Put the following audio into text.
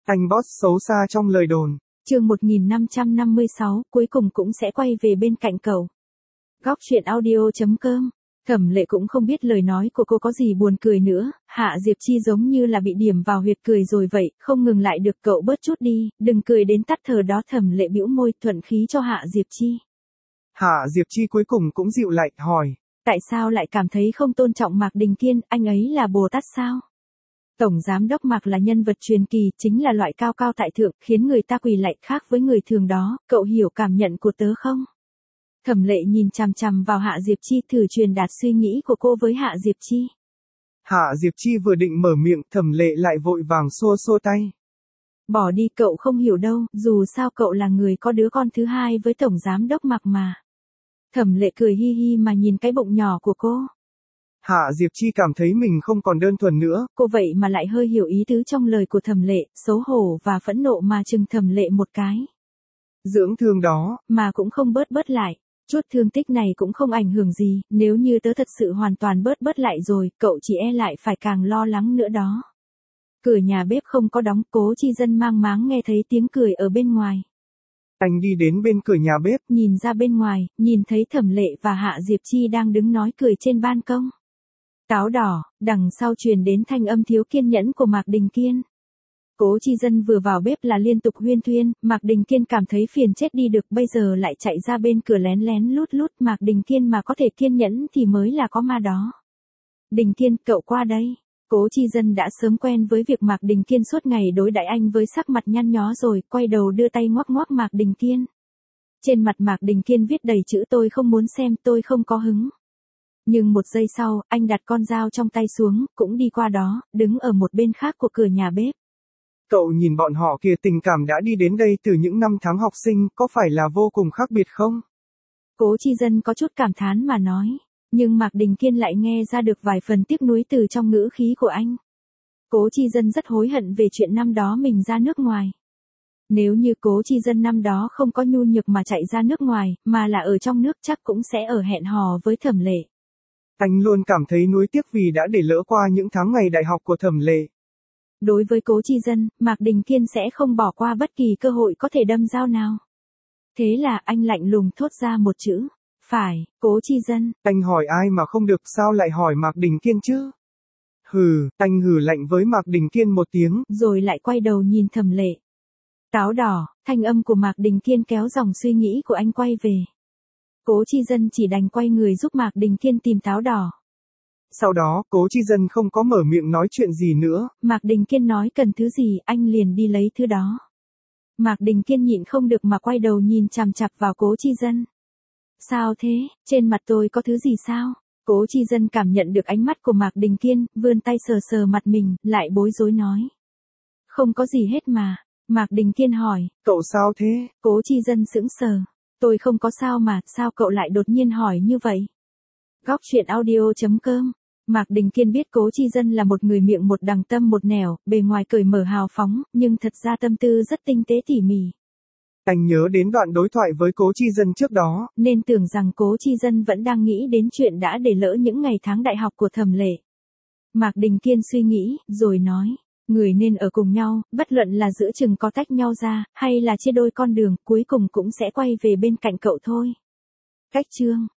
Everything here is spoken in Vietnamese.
Anh boss xấu xa trong lời đồn. Chương 1556, cuối cùng cũng sẽ quay về bên cạnh cậu. Góc truyện audio.com. Thẩm Lệ cũng không biết lời nói của cô có gì buồn cười nữa, Hạ Diệp Chi giống như là bị điểm vào huyệt cười rồi vậy, không ngừng lại được cậu bớt chút đi, đừng cười đến tắt thở đó. Thẩm Lệ bĩu môi thuận khí cho Hạ Diệp Chi. Hạ Diệp Chi cuối cùng cũng dịu lại, hỏi. Tại sao lại cảm thấy không tôn trọng Mạc Đình Kiên, anh ấy là Bồ Tát sao? Tổng giám đốc Mạc là nhân vật truyền kỳ, chính là loại cao cao tại thượng, khiến người ta quỳ lạy khác với người thường đó, cậu hiểu cảm nhận của tớ không? Thẩm Lệ nhìn chằm chằm vào Hạ Diệp Chi thử truyền đạt suy nghĩ của cô với Hạ Diệp Chi. Hạ Diệp Chi vừa định mở miệng, Thẩm Lệ lại vội vàng xua xua tay. Bỏ đi, cậu không hiểu đâu, dù sao cậu là người có đứa con thứ hai với Tổng giám đốc Mạc mà. Thẩm Lệ cười hi hi mà nhìn cái bụng nhỏ của cô. Hạ Diệp Chi cảm thấy mình không còn đơn thuần nữa. Cô vậy mà lại hơi hiểu ý tứ trong lời của Thẩm Lệ, xấu hổ và phẫn nộ mà chừng Thẩm Lệ một cái. Dưỡng thương đó, mà cũng không bớt lại. Chút thương tích này cũng không ảnh hưởng gì, nếu như tớ thật sự hoàn toàn bớt lại rồi, cậu chỉ e lại phải càng lo lắng nữa đó. Cửa nhà bếp không có đóng, Cố Chi Dân mang máng nghe thấy tiếng cười ở bên ngoài. Anh đi đến bên cửa nhà bếp, nhìn ra bên ngoài, nhìn thấy Thẩm Lệ và Hạ Diệp Chi đang đứng nói cười trên ban công. Táo đỏ, đằng sau truyền đến thanh âm thiếu kiên nhẫn của Mạc Đình Kiên. Cố Chi Dân vừa vào bếp là liên tục huyên thuyên, Mạc Đình Kiên cảm thấy phiền chết đi được, bây giờ lại chạy ra bên cửa lén lén lút, Mạc Đình Kiên mà có thể kiên nhẫn thì mới là có ma đó. Đình Kiên, cậu qua đây. Cố Chi Dân đã sớm quen với việc Mạc Đình Kiên suốt ngày đối đãi anh với sắc mặt nhăn nhó rồi, quay đầu đưa tay ngoắc ngoắc Mạc Đình Kiên. Trên mặt Mạc Đình Kiên viết đầy chữ tôi không muốn xem, tôi không có hứng. Nhưng một giây sau, anh đặt con dao trong tay xuống, cũng đi qua đó, đứng ở một bên khác của cửa nhà bếp. Cậu nhìn bọn họ kìa, tình cảm đã đi đến đây từ những năm tháng học sinh, có phải là vô cùng khác biệt không? Cố Chi Dân có chút cảm thán mà nói, nhưng Mạc Đình Kiên lại nghe ra được vài phần tiếc nuối từ trong ngữ khí của anh. Cố Chi Dân rất hối hận về chuyện năm đó mình ra nước ngoài. Nếu như Cố Chi Dân năm đó không có nhu nhược mà chạy ra nước ngoài, mà là ở trong nước chắc cũng sẽ ở hẹn hò với Thẩm Lệ. Anh luôn cảm thấy nuối tiếc vì đã để lỡ qua những tháng ngày đại học của Thẩm Lệ. Đối với Cố Chi Dân, Mạc Đình Kiên sẽ không bỏ qua bất kỳ cơ hội có thể đâm dao nào. Thế là anh lạnh lùng thốt ra một chữ, phải. Cố Chi Dân. Anh hỏi ai mà không được, sao lại hỏi Mạc Đình Kiên chứ? Hừ, anh hừ lạnh với Mạc Đình Kiên một tiếng, rồi lại quay đầu nhìn Thẩm Lệ. Táo đỏ, thanh âm của Mạc Đình Kiên kéo dòng suy nghĩ của anh quay về. Cố Chi Dân chỉ đành quay người giúp Mạc Đình Kiên tìm táo đỏ. Sau đó, Cố Chi Dân không có mở miệng nói chuyện gì nữa. Mạc Đình Kiên nói cần thứ gì, anh liền đi lấy thứ đó. Mạc Đình Kiên nhịn không được mà quay đầu nhìn chằm chằm vào Cố Chi Dân. Sao thế, trên mặt tôi có thứ gì sao? Cố Chi Dân cảm nhận được ánh mắt của Mạc Đình Kiên, vươn tay sờ sờ mặt mình, lại bối rối nói. Không có gì hết mà. Mạc Đình Kiên hỏi. Cậu sao thế? Cố Chi Dân sững sờ. Tôi không có sao mà, sao cậu lại đột nhiên hỏi như vậy? Góc truyện audio.com. Mạc Đình Kiên biết Cố Chi Dân là một người miệng một đằng tâm một nẻo, bề ngoài cởi mở hào phóng, nhưng thật ra tâm tư rất tinh tế tỉ mỉ. Anh nhớ đến đoạn đối thoại với Cố Chi Dân trước đó, nên tưởng rằng Cố Chi Dân vẫn đang nghĩ đến chuyện đã để lỡ những ngày tháng đại học của Thẩm Lệ. Mạc Đình Kiên suy nghĩ, rồi nói, người nên ở cùng nhau, bất luận là giữa chừng có tách nhau ra, hay là chia đôi con đường, cuối cùng cũng sẽ quay về bên cạnh cậu thôi. Cách chương